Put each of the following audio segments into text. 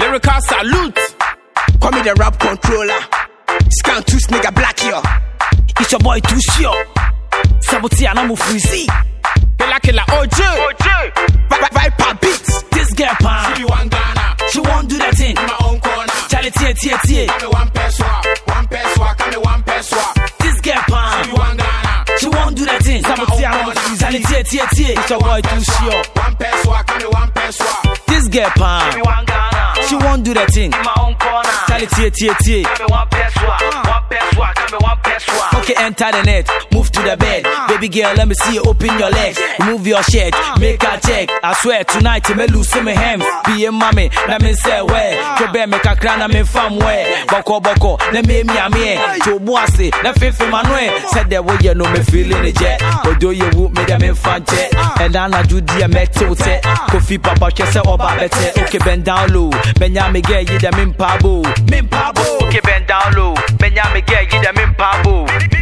Lyrical salute. Call me the rap controller. Scan two nigga black here. It's your boy too sure. Saboteur and I'm freezy. Killer OJ. Viper beats. This girl pan. She be one Ghana. She won't do that thing. In my own corner. Charlie tie. Come me one peswa. Come me one peswa. This girl pan. She be one Ghana. She won't do that thing. Saboteur and I'm freezy. Charlie tie. It's your boy too sure. One peswa. Come me one peswa. This girl pan. She be one Ghana. She won't do that thing. In my own corner. Charlie tie. Come me one peswa. Come me one peswa. Okay, enter the net, move to the bed. Baby girl, let me see you open your legs. Remove your shirt, make her check. I swear tonight, you may lose some hands. Be a mommy, let me say where. Kobe make a crown, I'm in farm where. Boko, let me to bossy, let Fifi Manuel. Said that way you know me feeling the jet. But do you whoop me them in fan jet? And I do the metal set. Kofi Papa, she say, oh, better. Okay, bend down low. Benyami get you them in pabo. Okay, bend down low. Benyami get you them in pabo.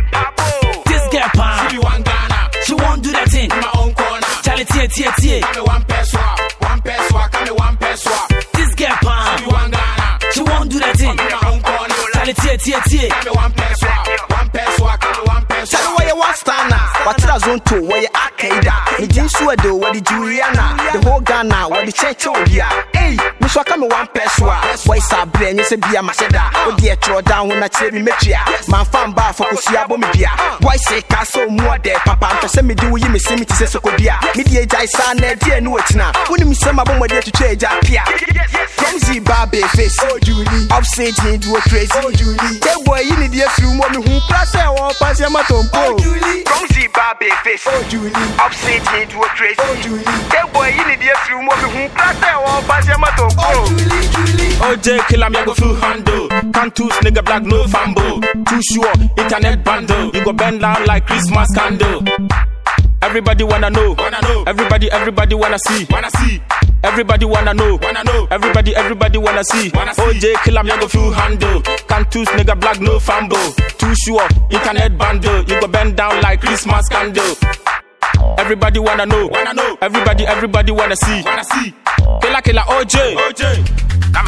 This girl pan. She be one Ghana. She won't do that thing. In my own corner. Charlie tie. Come me one peswa. Come me one peswa. This girl pan. She be one Ghana. She won't do that thing. In my own corner. Charlie tie. Come me one peswa. Come me one peswa. Tell where you want stand now. What's the zone to where you Al-Qaeda? The Jinsu do where the Juliana. The whole Ghana where the Chechobia. Hey, Miss Waka me one peswa. Why Sabre and you say be a Macheda? Oh dear, throw down when I say me metria. Man fan bar for Kusiabo Media. Why say Castle more there, Papa? To send me do you miss me to say Sokodia. Media Jai San, dear no it's now. When you miss some of them there to trade up here. From Z Baby face, oh Julie. Upstage into a crazy. Oh Julie. Tell boy you need a few more who pass or pass your maton. Oh Julie. From Z Baby face, oh Julie. upstage into a crazy. Oh Julie. Tell boy you need a few more who pass or pass your maton. Oh Julie. OJ killer me go full handle. Can't choose nigga black no fambo. Too sure internet bundle. You go bend down like Christmas candle. Everybody wanna know. Everybody wanna see. Everybody wanna know. Everybody wanna see. OJ killer me go full handle. Can't choose nigga black no fambo. Too sure internet bundle. You go bend down like Christmas candle. Everybody wanna know. Everybody wanna see. Killer OJ.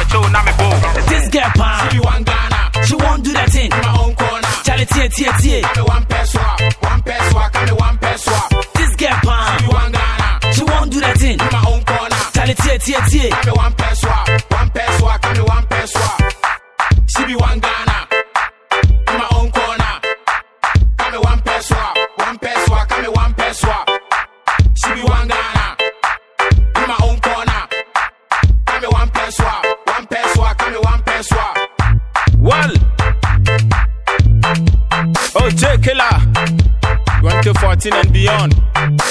This girl pan. She be one Ghana. She won't do that thing. In my own corner. Charlie tie. Come me one peswa. Come me one peswa. This girl pan. She be one Ghana. She won't do that thing. In my own corner. Charlie tie. Come me one peswa. Come me one peswa. She be one Ghana. In my own corner. Come me one peswa. Come me one peswa. She be one Ghana. In my own corner. Come me one peswa. Come me one peswa. Well, OJ killer 2014 and beyond.